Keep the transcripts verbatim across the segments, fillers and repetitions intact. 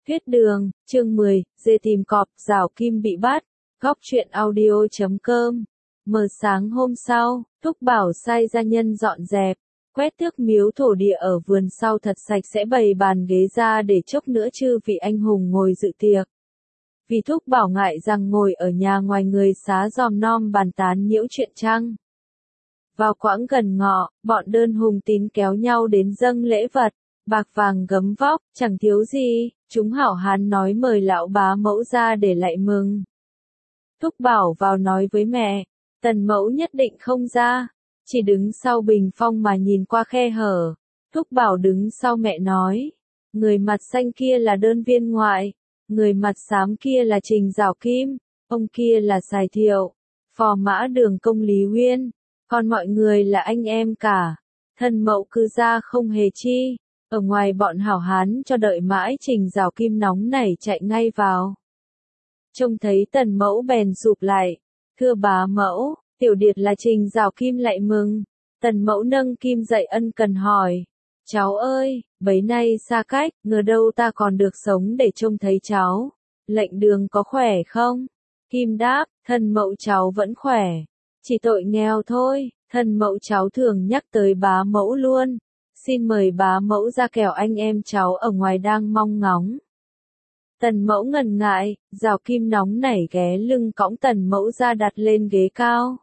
Huyết đường, chương mười, dê tìm cọp, rào kim bị bắt. Góc truyện audio chấm com. Mờ sáng hôm sau, Thúc Bảo sai gia nhân dọn dẹp, quét tước miếu thổ địa ở vườn sau thật sạch sẽ, bày bàn ghế ra để chốc nữa chư vị anh hùng ngồi dự tiệc. Vì Thúc Bảo ngại rằng ngồi ở nhà ngoài người xá dòm nom bàn tán nhiễu chuyện trăng. Vào quãng gần ngọ, bọn đơn hùng tín kéo nhau đến dâng lễ vật, bạc vàng gấm vóc, chẳng thiếu gì, chúng hảo hán nói mời lão bá mẫu ra để lại mừng. Thúc Bảo vào nói với mẹ, Tần mẫu nhất định không ra, chỉ đứng sau bình phong mà nhìn qua khe hở. Thúc Bảo đứng sau mẹ nói, người mặt xanh kia là đơn viên ngoại, người mặt xám kia là Trình Giảo Kim, ông kia là Sài Thiệu, phò mã Đường Công Lý Huyên, còn mọi người là anh em cả. Thân mẫu cứ ra không hề chi. Ở ngoài bọn hảo hán cho đợi mãi Trình Giảo Kim nóng nảy chạy ngay vào. Trông thấy Tần mẫu bèn rụp lại, thưa bá mẫu, tiểu điệt là Trình Giảo Kim lại mừng. Tần mẫu nâng kim dậy ân cần hỏi, cháu ơi, bấy nay xa cách, ngờ đâu ta còn được sống để trông thấy cháu. Lệnh đường có khỏe không? Kim đáp, thân mẫu cháu vẫn khỏe, chỉ tội nghèo thôi. Thân mẫu cháu thường nhắc tới bá mẫu luôn. Xin mời bá mẫu ra kẻo anh em cháu ở ngoài đang mong ngóng. Tần mẫu ngần ngại, Giảo Kim nóng nảy ghé lưng cõng Tần mẫu ra đặt lên ghế cao.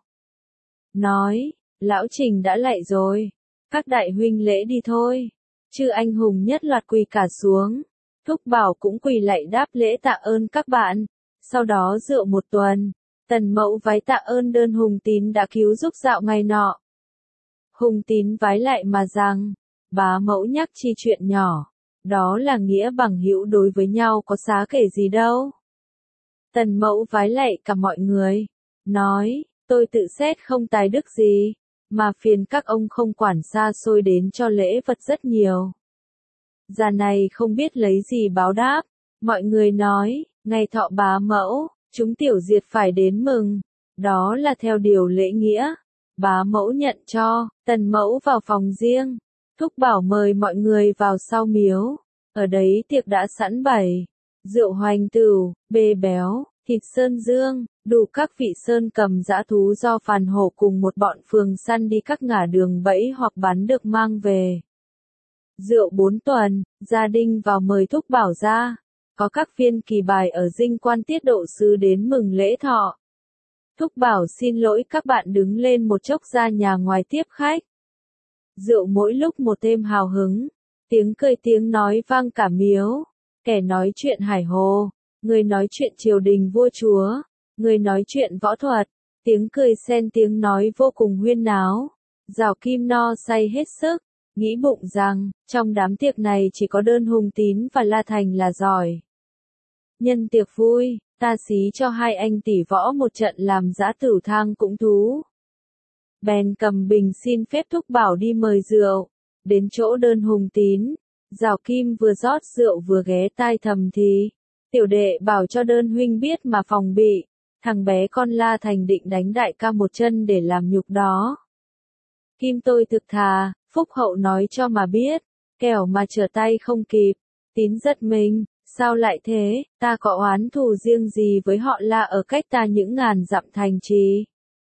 Nói, lão Trình đã lạy rồi, các đại huynh lễ đi thôi. Chư anh hùng nhất loạt quỳ cả xuống. Thúc Bảo cũng quỳ lạy đáp lễ tạ ơn các bạn. Sau đó rượu một tuần, Tần mẫu vái tạ ơn đơn hùng tín đã cứu giúp dạo ngày nọ. Hùng tín vái lại mà rằng, bá mẫu nhắc chi chuyện nhỏ, đó là nghĩa bằng hữu đối với nhau có xá kể gì đâu. Tần mẫu vái lạy cả mọi người, nói, tôi tự xét không tài đức gì, mà phiền các ông không quản xa xôi đến cho lễ vật rất nhiều. Già này không biết lấy gì báo đáp, mọi người nói, ngày thọ bá mẫu, chúng tiểu diệt phải đến mừng, đó là theo điều lễ nghĩa. Bá mẫu nhận cho, Tần mẫu vào phòng riêng. Thúc Bảo mời mọi người vào sau miếu. Ở đấy tiệc đã sẵn bày. Rượu hoành tửu, bê béo, thịt sơn dương, đủ các vị sơn cầm dã thú do phàn hổ cùng một bọn phường săn đi các ngả đường bẫy hoặc bắn được mang về. Rượu bốn tuần, gia đình vào mời Thúc Bảo ra. Có các viên kỳ bài ở dinh quan tiết độ sứ đến mừng lễ thọ. Thúc Bảo xin lỗi các bạn đứng lên một chốc ra nhà ngoài tiếp khách. Rượu mỗi lúc một thêm hào hứng, tiếng cười tiếng nói vang cả miếu, kẻ nói chuyện hải hồ, người nói chuyện triều đình vua chúa, người nói chuyện võ thuật, tiếng cười xen tiếng nói vô cùng huyên náo. Giảo Kim no say hết sức, nghĩ bụng rằng, trong đám tiệc này chỉ có đơn hùng tín và La Thành là giỏi. Nhân tiệc vui, ta xí cho hai anh tỷ võ một trận làm dã tửu thang cũng thú. Bèn cầm bình xin phép Thúc Bảo đi mời rượu. Đến chỗ đơn hùng tín, Giảo Kim vừa rót rượu vừa ghé tai thầm thì, tiểu đệ bảo cho đơn huynh biết mà phòng bị, thằng bé con La Thành định đánh đại ca một chân để làm nhục đó. Kim tôi thực thà, phúc hậu nói cho mà biết, kẻo mà trở tay không kịp. Tín giật mình, sao lại thế, ta có oán thù riêng gì với họ La ở cách ta những ngàn dặm thành trì.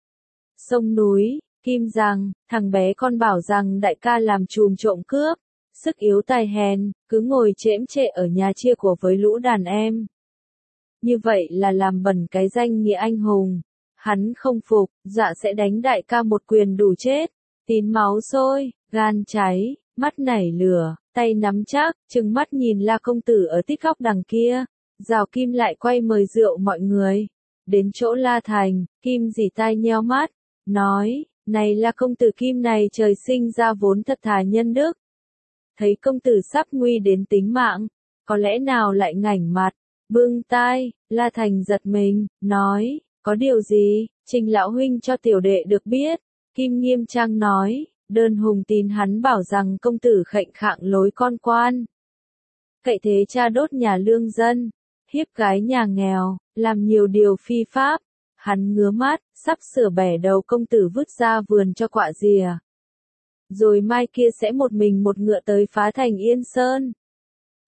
Sông núi, Kim rằng, thằng bé con bảo rằng đại ca làm trùm trộm cướp, sức yếu tài hèn, cứ ngồi chễm chệ ở nhà chia của với lũ đàn em. Như vậy là làm bẩn cái danh nghĩa anh hùng. Hắn không phục, dạ sẽ đánh đại ca một quyền đủ chết. Tín máu sôi, gan cháy, mắt nảy lửa, tay nắm chắc, trừng mắt nhìn La công tử ở tít góc đằng kia. Giảo Kim lại quay mời rượu mọi người. Đến chỗ La Thành, Kim dỉ tai nheo mắt, nói, này La công tử Kim này trời sinh ra vốn thật thà nhân đức. Thấy công tử sắp nguy đến tính mạng, có lẽ nào lại ngảnh mặt, bưng tai. La Thành giật mình, nói, có điều gì, Trình lão huynh cho tiểu đệ được biết. Kim nghiêm trang nói, đơn hùng tín hắn bảo rằng công tử khệnh khạng lối con quan. Cậy thế cha đốt nhà lương dân, hiếp gái nhà nghèo, làm nhiều điều phi pháp. Hắn ngứa mắt, sắp sửa bẻ đầu công tử vứt ra vườn cho quạ rìa. Rồi mai kia sẽ một mình một ngựa tới phá thành Yên Sơn.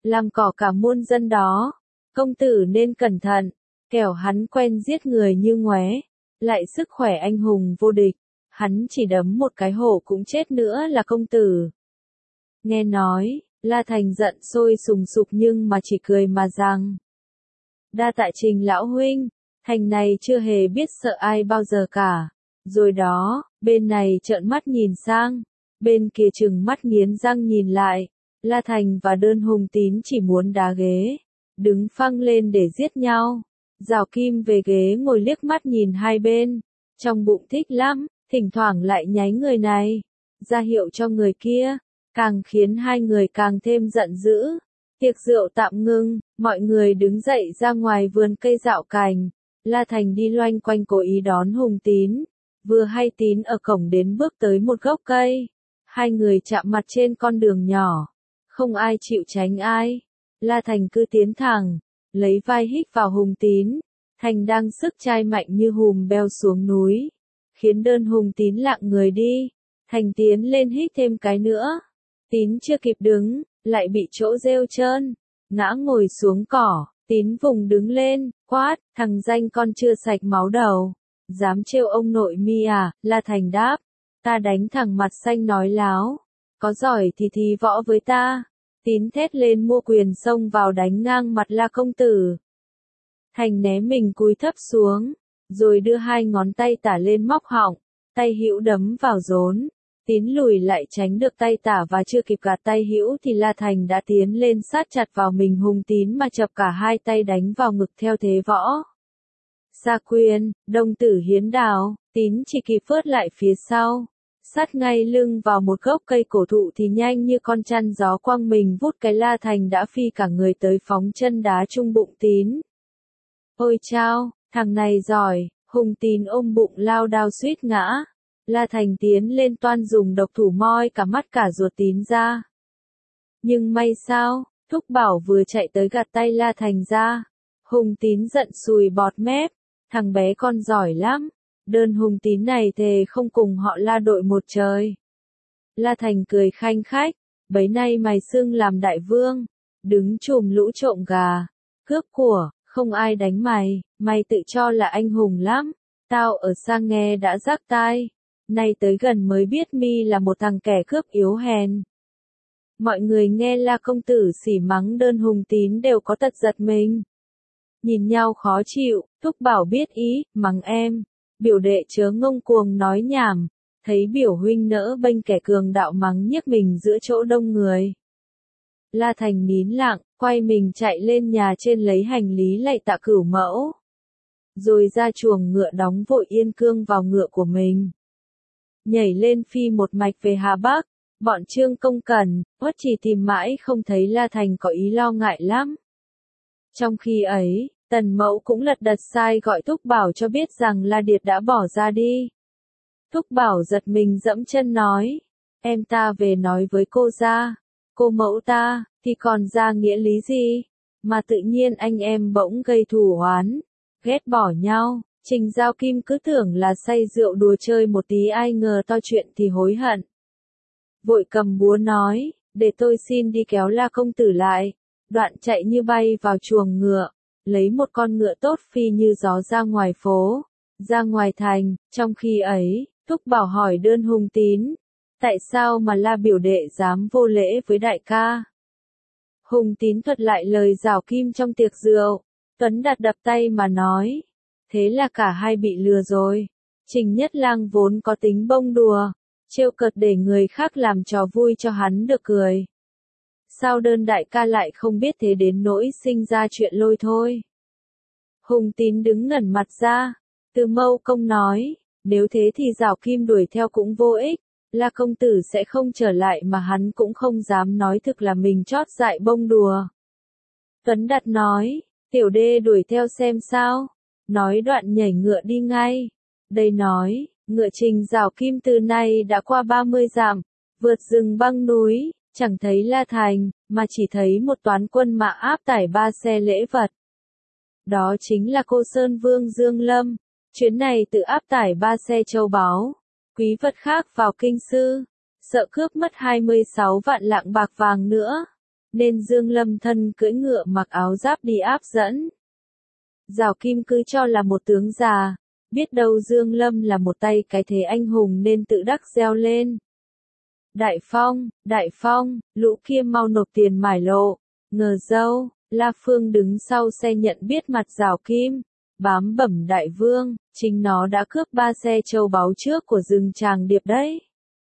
làm cỏ cả muôn dân đó. Công tử nên cẩn thận, kẻo hắn quen giết người như ngoé, lại sức khỏe anh hùng vô địch, hắn chỉ đấm một cái hổ cũng chết nữa là công tử. Nghe nói, La Thành giận sôi sùng sục nhưng mà chỉ cười mà rằng. Đa tạ Trình lão huynh, thành này chưa hề biết sợ ai bao giờ cả. Rồi đó, bên này trợn mắt nhìn sang, bên kia trừng mắt nghiến răng nhìn lại, La Thành và Đơn Hùng Tín chỉ muốn đá ghế, đứng phăng lên để giết nhau. Giảo Kim về ghế ngồi liếc mắt nhìn hai bên, trong bụng thích lắm, thỉnh thoảng lại nháy người này, ra hiệu cho người kia, càng khiến hai người càng thêm giận dữ. Tiệc rượu tạm ngưng, mọi người đứng dậy ra ngoài vườn cây dạo cành, La Thành đi loanh quanh cố ý đón Hùng Tín, vừa hay Tín ở cổng đến bước tới một gốc cây, hai người chạm mặt trên con đường nhỏ, không ai chịu tránh ai, La Thành cứ tiến thẳng, lấy vai hít vào Hùng Tín, Thành đang sức trai mạnh như hùm beo xuống núi, khiến Đơn Hùng Tín lạng người đi, Thành tiến lên hít thêm cái nữa, Tín chưa kịp đứng, lại bị chỗ rêu trơn, ngã ngồi xuống cỏ, Tín vùng đứng lên, quát, thằng danh con chưa sạch máu đầu, dám trêu ông nội mi à, La Thành đáp, ta đánh thằng mặt xanh nói láo, có giỏi thì thi võ với ta. Tín thét lên mua quyền xông vào đánh ngang mặt La công tử. Thành né mình cúi thấp xuống, rồi đưa hai ngón tay tả lên móc họng, tay hữu đấm vào rốn. Tín lùi lại tránh được tay tả và chưa kịp gạt tay hữu thì La Thành đã tiến lên sát chặt vào mình Hùng Tín mà chập cả hai tay đánh vào ngực theo thế võ. Sa quyền, đồng tử hiến đào, Tín chỉ kịp phớt lại phía sau, sát ngay lưng vào một gốc cây cổ thụ thì nhanh như con chăn gió quăng mình vút cái La Thành đã phi cả người tới phóng chân đá trung bụng Tín. Ôi chao, thằng này giỏi, Hùng Tín ôm bụng lao đao suýt ngã. La Thành tiến lên toan dùng độc thủ moi cả mắt cả ruột Tín ra. Nhưng may sao, Thúc Bảo vừa chạy tới gạt tay La Thành ra. Hùng Tín giận sùi bọt mép, thằng bé con giỏi lắm, Đơn Hùng Tín này thề không cùng họ La đội một trời. La Thành cười khanh khách, bấy nay mày xưng làm đại vương, đứng chùm lũ trộm gà, cướp của, không ai đánh mày, mày tự cho là anh hùng lắm, tao ở xa nghe đã rác tai. Nay tới gần mới biết mi là một thằng kẻ cướp yếu hèn. Mọi người nghe La công tử xỉ mắng Đơn Hùng Tín đều có tật giật mình. Nhìn nhau khó chịu, Thúc Bảo biết ý, mắng em. Biểu đệ chớ ngông cuồng nói nhảm, thấy biểu huynh nỡ bênh kẻ cường đạo mắng nhiếc mình giữa chỗ đông người. La Thành nín lặng, quay mình chạy lên nhà trên lấy hành lý lạy tạ Cửu Mẫu. Rồi ra chuồng ngựa đóng vội yên cương vào ngựa của mình. Nhảy lên phi một mạch về Hà Bắc, bọn Trương Công Cẩn, Uất Trì tìm mãi không thấy La Thành có ý lo ngại lắm. Trong khi ấy, Tần Mẫu cũng lật đật sai gọi Thúc Bảo cho biết rằng La Điệt đã bỏ ra đi. Thúc Bảo giật mình dẫm chân nói, em ta về nói với cô ra, cô mẫu ta, thì còn ra nghĩa lý gì, mà tự nhiên anh em bỗng gây thù oán, ghét bỏ nhau. Trình Giao Kim cứ tưởng là say rượu đùa chơi một tí ai ngờ to chuyện thì hối hận. Vội cầm búa nói, để tôi xin đi kéo La công tử lại, đoạn chạy như bay vào chuồng ngựa, lấy một con ngựa tốt phi như gió ra ngoài phố, ra ngoài thành, trong khi ấy, Thúc Bảo hỏi Đơn Hùng Tín, tại sao mà La biểu đệ dám vô lễ với đại ca? Hùng Tín thuật lại lời Giảo Kim trong tiệc rượu, Tuấn Đạt đập tay mà nói. Thế là cả hai bị lừa rồi. Trình Nhất Lang vốn có tính bông đùa, trêu cợt để người khác làm trò vui cho hắn được cười. Sao Đơn đại ca lại không biết thế đến nỗi sinh ra chuyện lôi thôi. Hùng Tín đứng ngẩn mặt ra, Từ Mâu Công nói, nếu thế thì Giảo Kim đuổi theo cũng vô ích, La công tử sẽ không trở lại mà hắn cũng không dám nói thực là mình chót dại bông đùa. Tuấn Đạt nói, tiểu đê đuổi theo xem sao. Nói đoạn nhảy ngựa đi ngay. Đây nói, ngựa Trình Giảo Kim từ nay đã qua ba mươi dặm, vượt rừng băng núi, chẳng thấy La Thành, mà chỉ thấy một toán quân mã áp tải ba xe lễ vật. Đó chính là Cô Sơn Vương Dương Lâm, chuyến này tự áp tải ba xe châu báu, quý vật khác vào kinh sư, sợ cướp mất hai mươi sáu vạn lạng bạc vàng nữa. nên Dương Lâm thân cưỡi ngựa mặc áo giáp đi áp dẫn. Giảo Kim cứ cho là một tướng già, biết đâu Dương Lâm là một tay cái thế anh hùng nên tự đắc reo lên. Đại Phong, Đại Phong, lũ kia mau nộp tiền mải lộ, ngờ dâu, La Phương đứng sau xe nhận biết mặt Giảo Kim, bám bẩm đại vương, chính nó đã cướp ba xe châu báu trước của rừng Tràng Điệp đấy.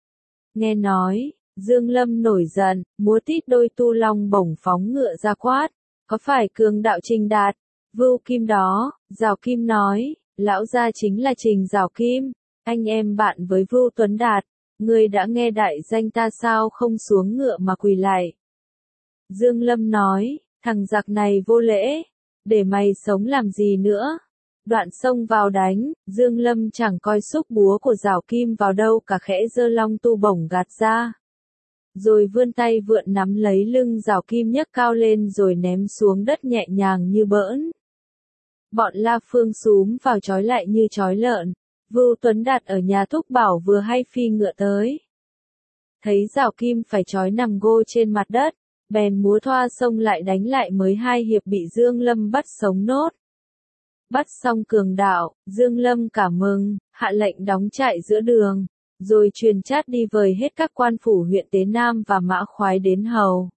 Nghe nói, Dương Lâm nổi giận, múa tít đôi tu long bổng phóng ngựa ra quát, có phải cường đạo Trình Đạt, Vưu Kim đó? Giảo Kim nói, lão gia chính là Trình Giảo Kim, anh em bạn với Vưu Tuấn Đạt, người đã nghe đại danh ta sao không xuống ngựa mà quỳ lại. Dương Lâm nói, thằng giặc này vô lễ, để mày sống làm gì nữa. Đoạn xông vào đánh, Dương Lâm chẳng coi xúc búa của Giảo Kim vào đâu cả, khẽ giơ long tu bổng gạt ra. Rồi vươn tay vượn nắm lấy lưng Giảo Kim nhấc cao lên rồi ném xuống đất nhẹ nhàng như bỡn. Bọn La Phương xúm vào trói lại như trói lợn, Vưu Tuấn Đạt ở nhà Thúc Bảo vừa hay phi ngựa tới. Thấy Giảo Kim phải trói nằm gô trên mặt đất, bèn múa thoa xông lại đánh lại, mới hai hiệp bị Dương Lâm bắt sống nốt. Bắt xong cường đạo, Dương Lâm cảm mừng, hạ lệnh đóng trại giữa đường, rồi truyền chát đi vời hết các quan phủ huyện Tế Nam và Mã Khoái đến hầu.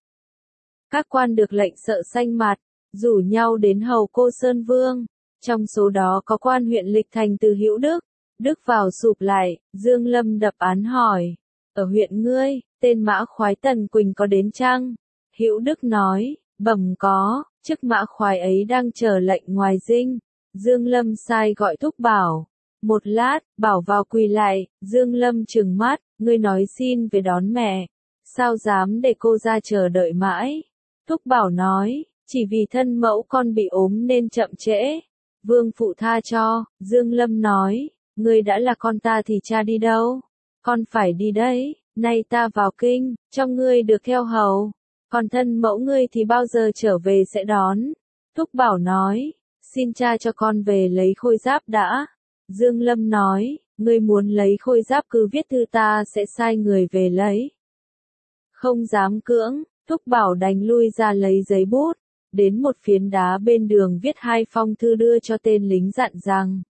Các quan được lệnh sợ xanh mặt, rủ nhau đến hầu Cô Sơn Vương, trong số đó có quan huyện Lịch Thành từ Hữu Đức. Đức vào sụp lại, Dương Lâm đập án hỏi, ở huyện ngươi, tên Mã Khoái Tần Quỳnh có đến chăng? Hữu Đức nói, bẩm có, chức Mã Khoái ấy đang chờ lệnh ngoài dinh. Dương Lâm sai gọi Thúc Bảo. Một lát, Bảo vào quỳ lại, Dương Lâm trừng mắt, ngươi nói xin về đón mẹ, sao dám để cô ra chờ đợi mãi? Thúc Bảo nói, chỉ vì thân mẫu con bị ốm nên chậm trễ, vương phụ tha cho. Dương Lâm nói, ngươi đã là con ta thì cha đi đâu? Con phải đi đấy, nay ta vào kinh, trong ngươi được theo hầu, còn thân mẫu ngươi thì bao giờ trở về sẽ đón. Thúc Bảo nói, xin cha cho con về lấy khôi giáp đã. Dương Lâm nói, ngươi muốn lấy khôi giáp cứ viết thư ta sẽ sai người về lấy. Không dám cưỡng, Thúc Bảo đành lui ra lấy giấy bút, đến một phiến đá bên đường viết hai phong thư đưa cho tên lính, dặn rằng,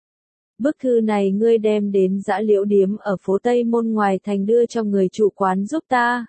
bức thư này ngươi đem đến Dã Liễu Điếm ở phố Tây Môn ngoài thành đưa cho người chủ quán giúp ta.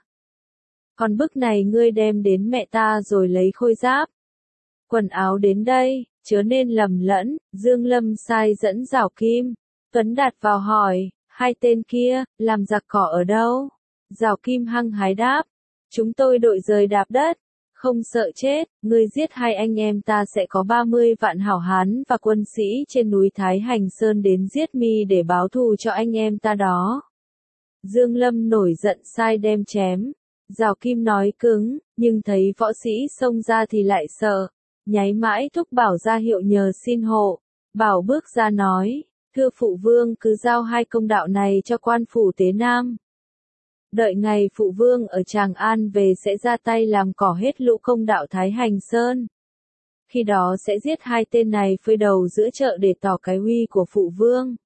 Còn bức này ngươi đem đến mẹ ta rồi lấy khôi giáp, quần áo đến đây, chớ nên lầm lẫn. Dương Lâm sai dẫn Giảo Kim, Tuấn Đạt vào hỏi, hai tên kia, làm giặc cỏ ở đâu? Giảo Kim hăng hái đáp, chúng tôi đội rời đạp đất, không sợ chết, ngươi giết hai anh em ta sẽ có ba mươi vạn hảo hán và quân sĩ trên núi Thái Hành Sơn đến giết mi để báo thù cho anh em ta đó. Dương Lâm nổi giận sai đem chém. Giảo Kim nói cứng, nhưng thấy võ sĩ xông ra thì lại sợ, nháy mãi Thúc Bảo ra hiệu nhờ xin hộ. Bảo bước ra nói, thưa phụ vương cứ giao hai công đạo này cho quan phủ Tế Nam. Đợi ngày phụ vương ở Tràng An về sẽ ra tay làm cỏ hết lũ công đạo Thái Hành Sơn. Khi đó sẽ giết hai tên này phơi đầu giữa chợ để tỏ cái uy của phụ vương.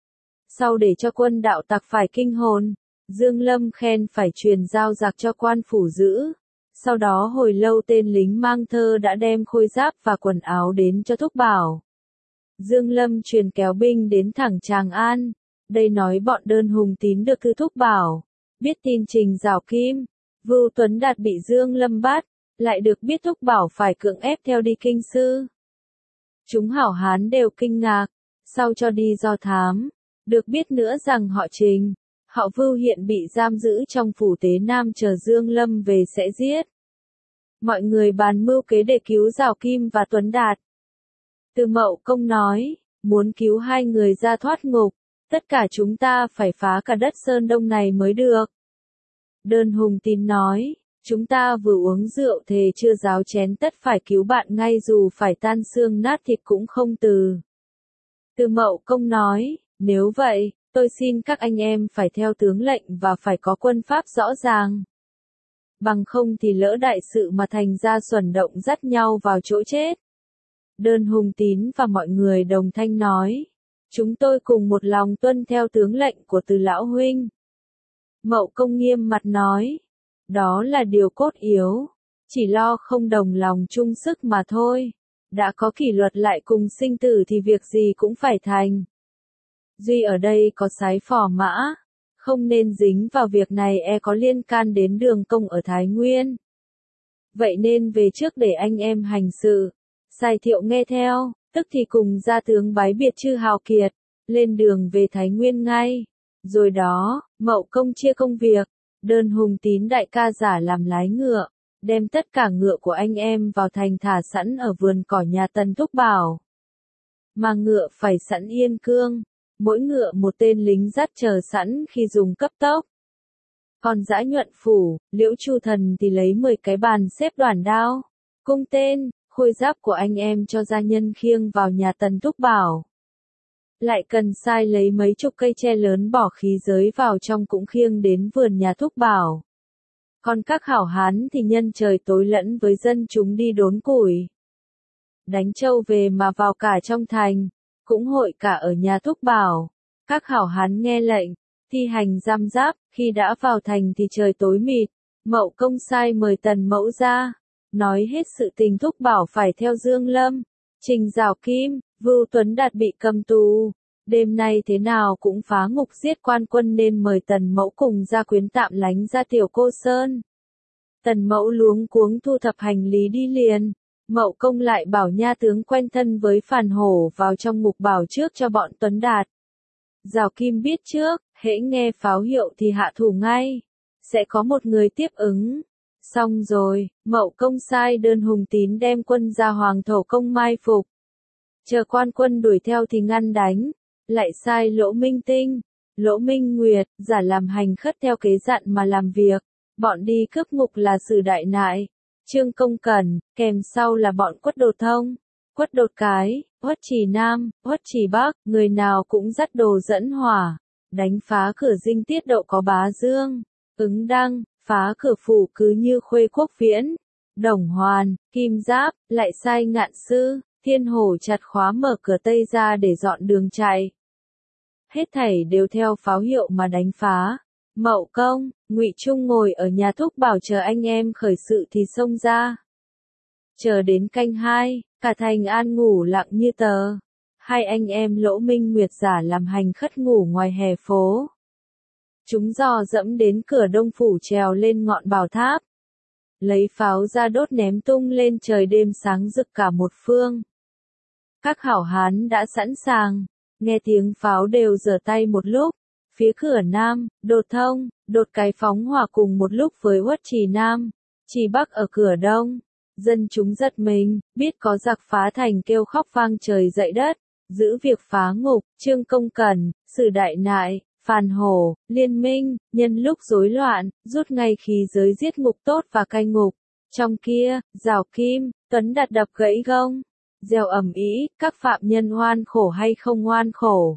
Sau để cho quân đạo tặc phải kinh hồn, Dương Lâm khen phải truyền giao giặc cho quan phủ giữ. Sau đó hồi lâu tên lính mang thơ đã đem khôi giáp và quần áo đến cho Thúc Bảo. Dương Lâm truyền kéo binh đến thẳng Tràng An. Đây nói bọn Đơn Hùng Tín được thư Thúc Bảo. Biết tin Trình Giảo Kim, Vưu Tuấn Đạt bị Dương Lâm bắt, lại được biết Thúc Bảo phải cưỡng ép theo đi kinh sư. Chúng hảo hán đều kinh ngạc, sau cho đi do thám, được biết nữa rằng họ Trình, họ Vưu hiện bị giam giữ trong phủ Tế Nam chờ Dương Lâm về sẽ giết. Mọi người bàn mưu kế để cứu Giảo Kim và Tuấn Đạt. Từ Mậu Công nói, muốn cứu hai người ra thoát ngục, tất cả chúng ta phải phá cả đất Sơn Đông này mới được. Đơn Hùng Tín nói, chúng ta vừa uống rượu thề chưa ráo chén tất phải cứu bạn ngay dù phải tan xương nát thịt cũng không từ. Từ Mậu Công nói, nếu vậy, tôi xin các anh em phải theo tướng lệnh và phải có quân pháp rõ ràng. Bằng không thì lỡ đại sự mà thành ra xuẩn động dắt nhau vào chỗ chết. Đơn Hùng Tín và mọi người đồng thanh nói, chúng tôi cùng một lòng tuân theo tướng lệnh của Từ lão huynh. Mậu Công nghiêm mặt nói, đó là điều cốt yếu. chỉ lo không đồng lòng chung sức mà thôi. Đã có kỷ luật lại cùng sinh tử thì việc gì cũng phải thành. Duy ở đây có sái phò mã, không nên dính vào việc này e có liên can đến đường công ở Thái Nguyên. Vậy nên về trước để anh em hành sự. Sài Thiệu nghe theo, tức thì cùng gia tướng bái biệt chư hào kiệt, lên đường về Thái Nguyên ngay. Rồi đó, Mậu Công chia công việc, đơn Hùng Tín đại ca giả làm lái ngựa, đem tất cả ngựa của anh em vào thành thả sẵn ở vườn cỏ nhà Tần Thúc Bảo. Mà ngựa phải sẵn yên cương, mỗi ngựa một tên lính dắt chờ sẵn khi dùng cấp tốc. Còn Dã Nhuận Phủ, Liễu Chu Thần thì lấy mười cái bàn xếp đoàn đao, cung tên, khôi giáp của anh em cho gia nhân khiêng vào nhà Tần Thúc Bảo. Lại cần sai lấy mấy chục cây tre lớn bỏ khí giới vào trong cũng khiêng đến vườn nhà Thúc Bảo. Còn các hảo hán thì nhân trời tối lẫn với dân chúng đi đốn củi. Đánh trâu về mà vào cả trong thành, cũng hội cả ở nhà Thúc Bảo. Các hảo hán nghe lệnh, thi hành giam giáp, khi đã vào thành thì trời tối mịt. Mậu Công sai mời Tần Mẫu ra, nói hết sự tình Thúc Bảo phải theo Dương Lâm, Trình Giảo Kim, Vưu Tuấn Đạt bị cầm tù. Đêm nay thế nào cũng phá ngục giết quan quân nên mời Tần Mẫu cùng gia quyến tạm lánh ra Tiểu Cô Sơn. Tần Mẫu luống cuống thu thập hành lý đi liền. Mậu Công lại bảo nha tướng quen thân với Phàn Hổ vào trong ngục bảo trước cho bọn Tuấn Đạt. Giảo Kim biết trước, hễ nghe pháo hiệu thì hạ thủ ngay, sẽ có một người tiếp ứng. Xong rồi, Mậu Công sai đơn Hùng Tín đem quân ra Hoàng Thổ Công mai phục. Chờ quan quân đuổi theo thì ngăn đánh, lại sai Lỗ Minh Tinh, Lỗ Minh Nguyệt, giả làm hành khất theo kế dặn mà làm việc. Bọn đi cướp ngục là Sử Đại Nại, Trương Công Cẩn, kèm sau là bọn Quất Đột Thông, Quất Đột Cái, Uất Trì Nam, Uất Trì Bắc, người nào cũng dắt đồ dẫn hỏa, đánh phá cửa dinh tiết độ có Bá Dương, Ứng Đăng, phá cửa phủ cứ như Khuê Quốc Viễn, Đồng Hoàn, Kim Giáp, lại sai Ngạn Sư, Thiên Hổ chặt khóa mở cửa Tây ra để dọn đường chạy. Hết thảy đều theo pháo hiệu mà đánh phá. Mậu Công, Ngụy Trung ngồi ở nhà Thúc Bảo chờ anh em khởi sự thì xông ra. Chờ đến canh hai, cả thành an ngủ lặng như tờ. Hai anh em Lỗ Minh Nguyệt giả làm hành khất ngủ ngoài hè phố. Chúng dò dẫm đến cửa Đông phủ trèo lên ngọn bảo tháp. Lấy pháo ra đốt ném tung lên trời, đêm sáng rực cả một phương. Các hảo hán đã sẵn sàng, nghe tiếng pháo đều giở tay một lúc. Phía cửa Nam, Đột Thông, Đột Cái phóng hỏa cùng một lúc với Uất Trì Nam, Trì Bắc ở cửa Đông. Dân chúng giật mình, biết có giặc phá thành kêu khóc vang trời dậy đất, giữ việc phá ngục. Trương Công Cẩn, Sử Đại Nại, Phàn Hổ, Liên Minh, nhân lúc rối loạn, rút ngay khí giới giết ngục tốt và cai ngục. Trong kia, Giảo Kim, Tuấn Đạt đập gãy gông, reo ầm ĩ, các phạm nhân oan khổ hay không oan khổ.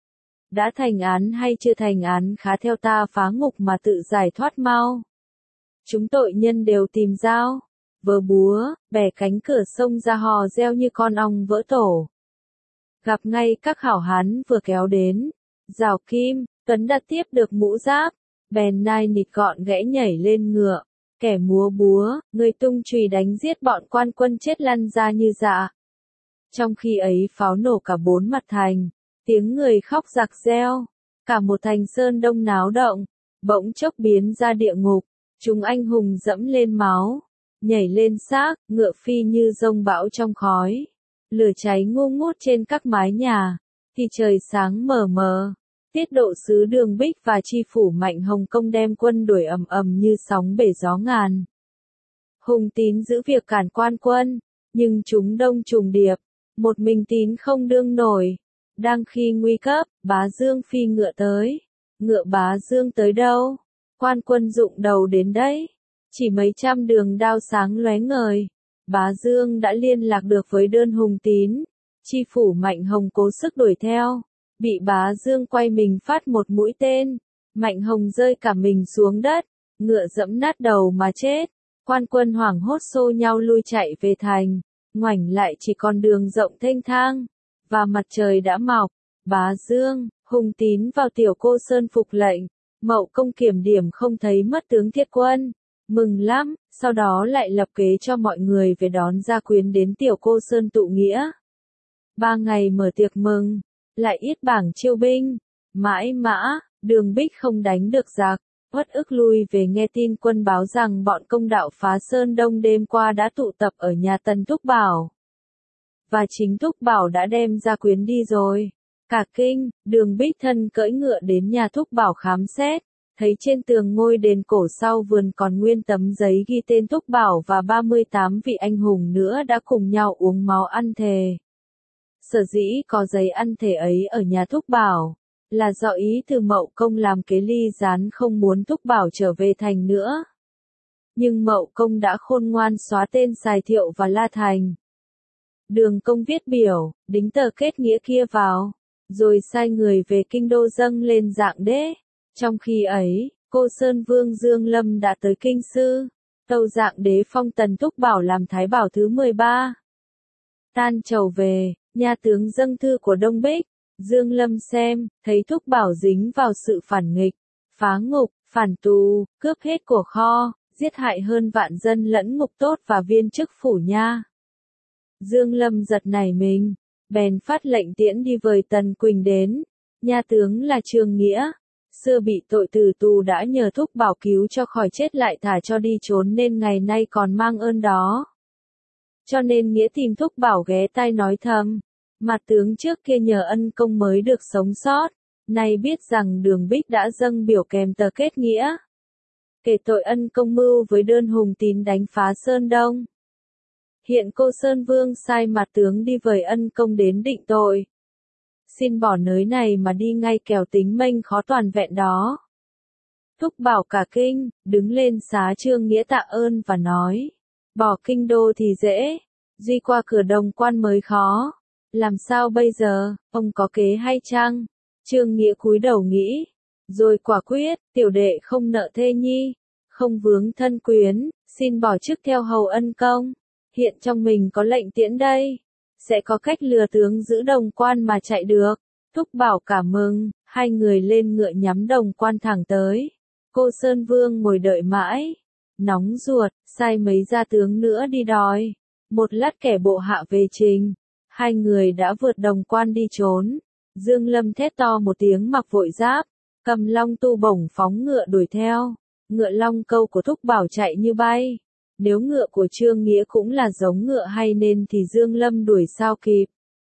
Đã thành án hay chưa thành án khá theo ta phá ngục mà tự giải thoát mau. Chúng tội nhân đều tìm dao, vớ búa, bẻ cánh cửa sông ra hò reo như con ong vỡ tổ. Gặp ngay các hảo hán vừa kéo đến. Giảo Kim, Tuấn Đạt tiếp được mũ giáp, bèn nai nịt gọn ghẽ nhảy lên ngựa, kẻ múa búa, người tung chùy đánh giết bọn quan quân chết lăn ra như dạ. Trong khi ấy pháo nổ cả bốn mặt thành, tiếng người khóc giặc reo, cả một thành Sơn Đông náo động, bỗng chốc biến ra địa ngục, chúng anh hùng dẫm lên máu, nhảy lên xác, ngựa phi như dông bão trong khói, lửa cháy ngu ngút trên các mái nhà, thì trời sáng mờ mờ. Tiết độ sứ Đường Bích và tri phủ Mạnh Hồng Công đem quân đuổi ầm ầm như sóng bể gió ngàn. Hùng Tín giữ việc cản quan quân, nhưng chúng đông trùng điệp, một mình Tín không đương nổi. Đang khi nguy cấp, Bá Dương phi ngựa tới. Ngựa Bá Dương tới đâu? Quan quân dụng đầu đến đấy. Chỉ mấy trăm đường đao sáng lóe ngời. Bá Dương đã liên lạc được với đơn Hùng Tín. Tri phủ Mạnh Hồng cố sức đuổi theo. Bị Bá Dương quay mình phát một mũi tên. Mạnh Hồng rơi cả mình xuống đất. Ngựa dẫm nát đầu mà chết. Quan quân hoảng hốt xô nhau lui chạy về thành. Ngoảnh lại chỉ còn đường rộng thênh thang. Và mặt trời đã mọc. Bá Dương, Hùng Tín vào Tiểu Cô Sơn phục lệnh. Mậu Công kiểm điểm không thấy mất tướng Thiết Quân. Mừng lắm, sau đó lại lập kế cho mọi người về đón gia quyến đến tiểu cô sơn tụ nghĩa. Ba ngày mở tiệc mừng, lại yết bảng chiêu binh, mãi mã, Đường Bích không đánh được giặc, uất ức lui về nghe tin quân báo rằng bọn công đạo phá Sơn Đông đêm qua đã tụ tập ở nhà Tần Thúc Bảo. Và chính Thúc Bảo đã đem gia quyến đi rồi. Cả kinh, Đường Bích thân cưỡi ngựa đến nhà Thúc Bảo khám xét, thấy trên tường ngôi đền cổ sau vườn còn nguyên tấm giấy ghi tên Thúc Bảo và ba mươi tám vị anh hùng nữa đã cùng nhau uống máu ăn thề. Sở dĩ có giấy ăn thề ấy ở nhà Thúc Bảo, là do ý từ Mậu Công làm kế ly gián không muốn Thúc Bảo trở về thành nữa. Nhưng Mậu Công đã khôn ngoan xóa tên Sài Thiệu và La Thành. Đường Công viết biểu, đính tờ kết nghĩa kia vào, rồi sai người về kinh đô dâng lên Dạng Đế. Trong khi ấy, cô Sơn Vương Dương Lâm đã tới kinh sư, tâu Dạng Đế phong Tần Thúc Bảo làm Thái Bảo thứ mười ba. Tan trầu về, nhà tướng dâng thư của Đông Bích, Dương Lâm xem, thấy Thúc Bảo dính vào sự phản nghịch, phá ngục, phản tù, cướp hết của kho, giết hại hơn vạn dân lẫn ngục tốt và viên chức phủ nha. Dương Lâm giật nảy mình, bèn phát lệnh tiễn đi vời Tần Quỳnh đến. Nha tướng là Trương Nghĩa, xưa bị tội tử tù đã nhờ Thúc Bảo cứu cho khỏi chết lại thả cho đi trốn nên ngày nay còn mang ơn đó. Cho nên Nghĩa tìm Thúc Bảo ghé tai nói thầm, mặt tướng trước kia nhờ ân công mới được sống sót, nay biết rằng Đường Bích đã dâng biểu kèm tờ kết nghĩa. Kể tội ân công mưu với đơn hùng tín đánh phá Sơn Đông. Hiện cô Sơn Vương sai mặt tướng đi vời ân công đến định tội. Xin bỏ nới này mà đi ngay kẻo tính mênh khó toàn vẹn đó. Thúc Bảo cả kinh, đứng lên xá Trương Nghĩa tạ ơn và nói, bỏ kinh đô thì dễ, duy qua cửa Đồng Quan mới khó. Làm sao bây giờ, ông có kế hay chăng? Trương Nghĩa cúi đầu nghĩ, rồi quả quyết, tiểu đệ không nợ thê nhi, không vướng thân quyến, xin bỏ chức theo hầu ân công. Hiện trong mình có lệnh tiễn đây, sẽ có cách lừa tướng giữ Đồng Quan mà chạy được. Thúc Bảo cảm mừng, hai người lên ngựa nhắm Đồng Quan thẳng tới. Cô Sơn Vương ngồi đợi mãi, nóng ruột, sai mấy gia tướng nữa đi đòi. Một lát kẻ bộ hạ về trình, hai người đã vượt Đồng Quan đi trốn. Dương Lâm thét to một tiếng mặc vội giáp, cầm long tu bổng phóng ngựa đuổi theo. Ngựa long câu của Thúc Bảo chạy như bay. Nếu ngựa của Trương Nghĩa cũng là giống ngựa hay nên thì Dương Lâm đuổi sao kịp.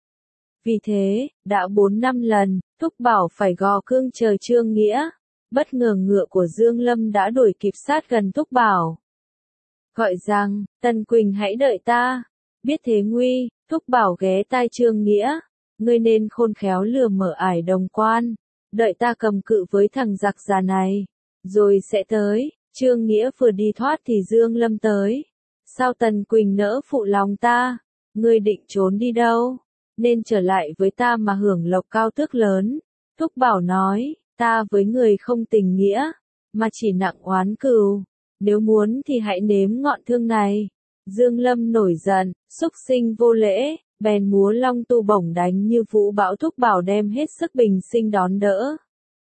Vì thế, đã bốn năm lần, Thúc Bảo phải gò cương chờ Trương Nghĩa. Bất ngờ ngựa của Dương Lâm đã đuổi kịp sát gần Thúc Bảo. Gọi rằng, Tần Quỳnh hãy đợi ta. Biết thế nguy, Thúc Bảo ghé tai Trương Nghĩa. Ngươi nên khôn khéo lừa mở ải Đồng Quan. Đợi ta cầm cự với thằng giặc già này. Rồi sẽ tới. Trương Nghĩa vừa đi thoát thì Dương Lâm tới. Sao Tần Quỳnh nỡ phụ lòng ta? Ngươi định trốn đi đâu? Nên trở lại với ta mà hưởng lộc cao tước lớn. Thúc Bảo nói, ta với người không tình nghĩa, mà chỉ nặng oán cừu. Nếu muốn thì hãy nếm ngọn thương này. Dương Lâm nổi giận, xúc sinh vô lễ, bèn múa long tu bổng đánh như vũ bão. Thúc Bảo đem hết sức bình sinh đón đỡ.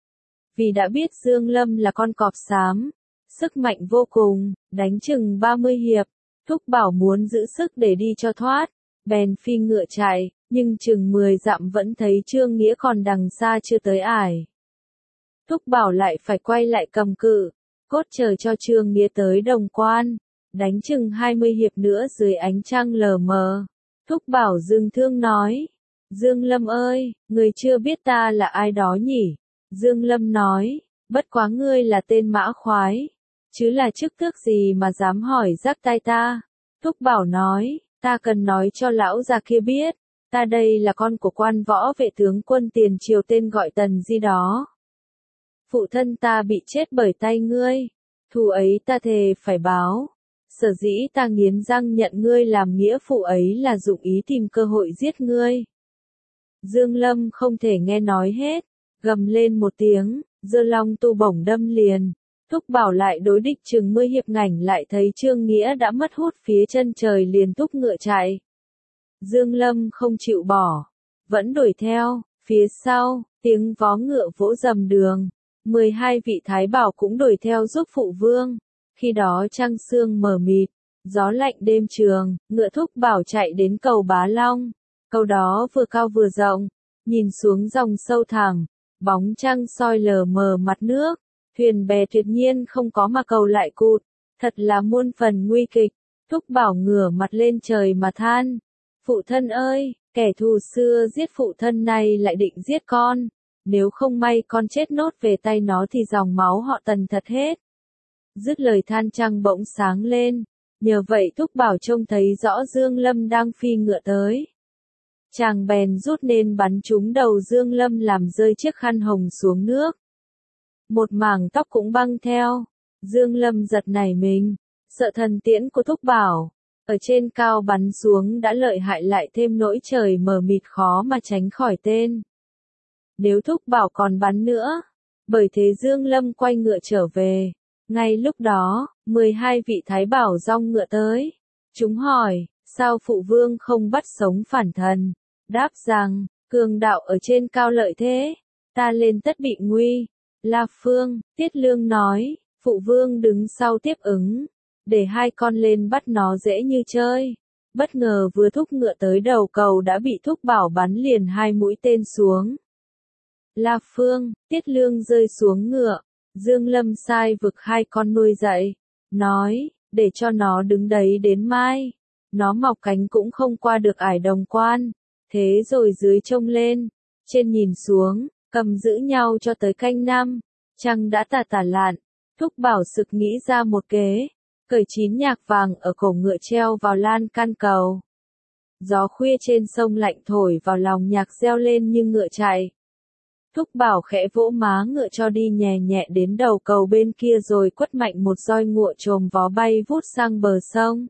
Vì đã biết Dương Lâm là con cọp xám, sức mạnh vô cùng, đánh chừng ba mươi hiệp. Thúc Bảo muốn giữ sức để đi cho thoát, bèn phi ngựa chạy, nhưng chừng mười dặm vẫn thấy Trương Nghĩa còn đằng xa chưa tới ải. Thúc Bảo lại phải quay lại cầm cự, cốt chờ cho Trương Nghĩa tới Đồng Quan, đánh chừng hai mươi hiệp nữa dưới ánh trăng lờ mờ. Thúc Bảo dừng thương nói, Dương Lâm ơi, người chưa biết ta là ai đó nhỉ? Dương Lâm nói, bất quá ngươi là tên mã khoái, chứ là chức tước gì mà dám hỏi rắc tai ta. Thúc Bảo nói, ta cần nói cho lão già kia biết, ta đây là con của quan võ vệ tướng quân tiền triều tên gọi Tần gì đó. Phụ thân ta bị chết bởi tay ngươi, thù ấy ta thề phải báo. Sở dĩ ta nghiến răng nhận ngươi làm nghĩa phụ ấy là dụng ý tìm cơ hội giết ngươi. Dương Lâm không thể nghe nói hết, gầm lên một tiếng, giơ long tu bổng đâm liền. Thúc Bảo lại đối địch chừng mươi hiệp ngảnh lại thấy Trương Nghĩa đã mất hút phía chân trời liền thúc ngựa chạy. Dương Lâm không chịu bỏ, vẫn đuổi theo, phía sau, tiếng vó ngựa vỗ dầm đường. mười hai vị thái bảo cũng đuổi theo giúp phụ vương. Khi đó trăng sương mờ mịt, gió lạnh đêm trường, ngựa Thúc Bảo chạy đến cầu Bá Long. Cầu đó vừa cao vừa rộng, nhìn xuống dòng sâu thẳm, bóng trăng soi lờ mờ mặt nước, thuyền bè tuyệt nhiên không có mà cầu lại cụt, thật là muôn phần nguy kịch. Thúc Bảo ngửa mặt lên trời mà than, phụ thân ơi, kẻ thù xưa giết phụ thân này lại định giết con, nếu không may con chết nốt về tay nó thì dòng máu họ Tần thật hết. Dứt lời than trăng bỗng sáng lên, nhờ vậy Thúc Bảo trông thấy rõ Dương Lâm đang phi ngựa tới. Chàng bèn rút nên bắn trúng đầu Dương Lâm làm rơi chiếc khăn hồng xuống nước. Một mảng tóc cũng băng theo, Dương Lâm giật nảy mình, sợ thần tiễn của Thúc Bảo, ở trên cao bắn xuống đã lợi hại lại thêm nỗi trời mờ mịt khó mà tránh khỏi tên. Nếu Thúc Bảo còn bắn nữa, bởi thế Dương Lâm quay ngựa trở về. Ngay lúc đó, mười hai vị thái bảo dong ngựa tới. Chúng hỏi, sao phụ vương không bắt sống phản thần? Đáp rằng, cường đạo ở trên cao lợi thế, ta lên tất bị nguy. La Phương, Tiết Lương nói, phụ vương đứng sau tiếp ứng, để hai con lên bắt nó dễ như chơi. Bất ngờ vừa thúc ngựa tới đầu cầu đã bị Thúc Bảo bắn liền hai mũi tên xuống. La Phương, Tiết Lương rơi xuống ngựa, Dương Lâm sai vực hai con nuôi dậy, nói, để cho nó đứng đấy đến mai. Nó mọc cánh cũng không qua được ải đồng quan. Thế rồi dưới trông lên, trên nhìn xuống, cầm giữ nhau cho tới canh năm. Trăng đã tà tà lạn, Thúc Bảo sực nghĩ ra một kế, cởi chín nhạc vàng ở cổ ngựa treo vào lan can cầu. Gió khuya trên sông lạnh thổi vào lòng nhạc reo lên như ngựa chạy. Thúc Bảo khẽ vỗ má ngựa cho đi nhẹ nhẹ đến đầu cầu bên kia rồi quất mạnh một roi ngựa chồm vó bay vút sang bờ sông.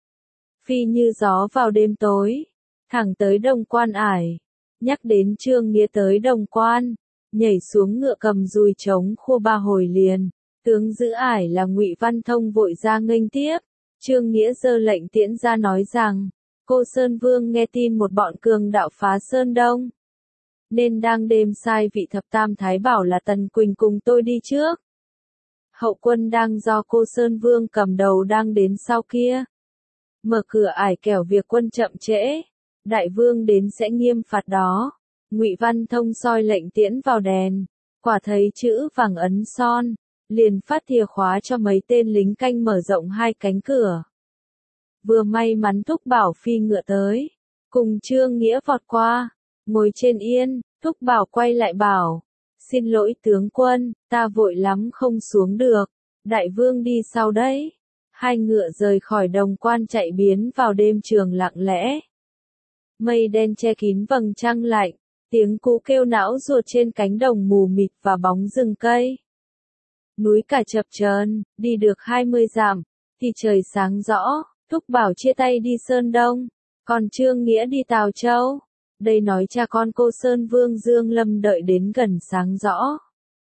Phi như gió vào đêm tối, thẳng tới Đồng Quan ải. Nhắc đến Trương Nghĩa tới Đồng Quan, nhảy xuống ngựa cầm dùi trống khua ba hồi liền. Tướng giữ ải là Ngụy Văn Thông vội ra nghênh tiếp. Trương Nghĩa giơ lệnh tiễn ra nói rằng, cô Sơn Vương nghe tin một bọn cường đạo phá Sơn Đông, nên đang đêm sai vị thập tam thái bảo là Tần Quỳnh cùng tôi đi trước. Hậu quân đang do cô Sơn Vương cầm đầu đang đến sau kia. Mở cửa ải kẻo việc quân chậm trễ, đại vương đến sẽ nghiêm phạt đó. Ngụy Văn Thông soi lệnh tiễn vào đèn, quả thấy chữ vàng ấn son, liền phát thìa khóa cho mấy tên lính canh mở rộng hai cánh cửa. Vừa may mắn Thúc Bảo phi ngựa tới, cùng Trương Nghĩa vọt qua, ngồi trên yên. Thúc Bảo quay lại bảo, xin lỗi tướng quân, ta vội lắm không xuống được, đại vương đi sau đấy. Hai ngựa rời khỏi Đồng Quan chạy biến vào đêm trường lặng lẽ. Mây đen che kín vầng trăng lạnh, tiếng cú kêu não ruột trên cánh đồng mù mịt và bóng rừng cây. Núi cả chập chờn, đi được hai mươi dặm, thì trời sáng rõ. Thúc Bảo chia tay đi Sơn Đông, còn Trương Nghĩa đi Tào Châu. Đây nói cha con cô Sơn Vương Dương Lâm đợi đến gần sáng rõ,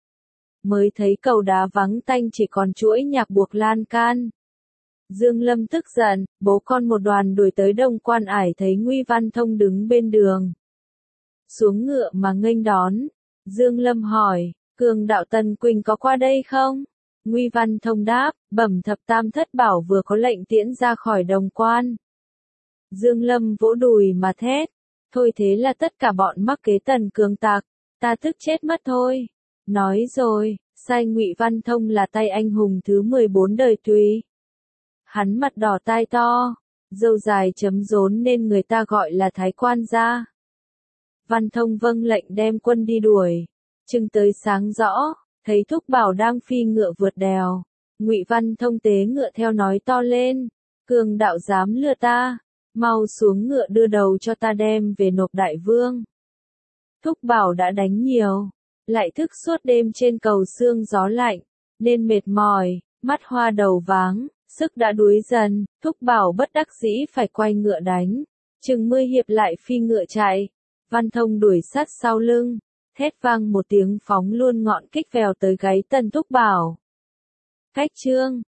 mới thấy cầu đá vắng tanh chỉ còn chuỗi nhạc buộc lan can. Dương Lâm tức giận, bố con một đoàn đuổi tới Đồng Quan ải thấy Ngụy Văn Thông đứng bên đường. Xuống ngựa mà nghênh đón. Dương Lâm hỏi, cường đạo Tần Quỳnh có qua đây không? Ngụy Văn Thông đáp, bẩm thập tam thất bảo vừa có lệnh tiễn ra khỏi Đồng Quan. Dương Lâm vỗ đùi mà thét, thôi thế là tất cả bọn mắc kế Tần cường tặc, ta tức chết mất thôi. Nói rồi, sai Ngụy Văn Thông là tay anh hùng thứ mười bốn đời Tùy. Hắn mặt đỏ tai to, râu dài chấm rốn nên người ta gọi là Thái Quan gia. Văn Thông vâng lệnh đem quân đi đuổi, chừng tới sáng rõ, thấy Thúc Bảo đang phi ngựa vượt đèo. Ngụy Văn Thông tế ngựa theo nói to lên, cường đạo dám lừa ta, mau xuống ngựa đưa đầu cho ta đem về nộp đại vương. Thúc Bảo đã đánh nhiều, lại thức suốt đêm trên cầu sương gió lạnh, nên mệt mỏi, mắt hoa đầu váng, sức đã đuối dần. Thúc Bảo bất đắc dĩ phải quay ngựa đánh, chừng mươi hiệp lại phi ngựa chạy. Văn Thông đuổi sát sau lưng, thét vang một tiếng phóng luôn ngọn kích vèo tới gáy Tần Thúc Bảo. Cách chương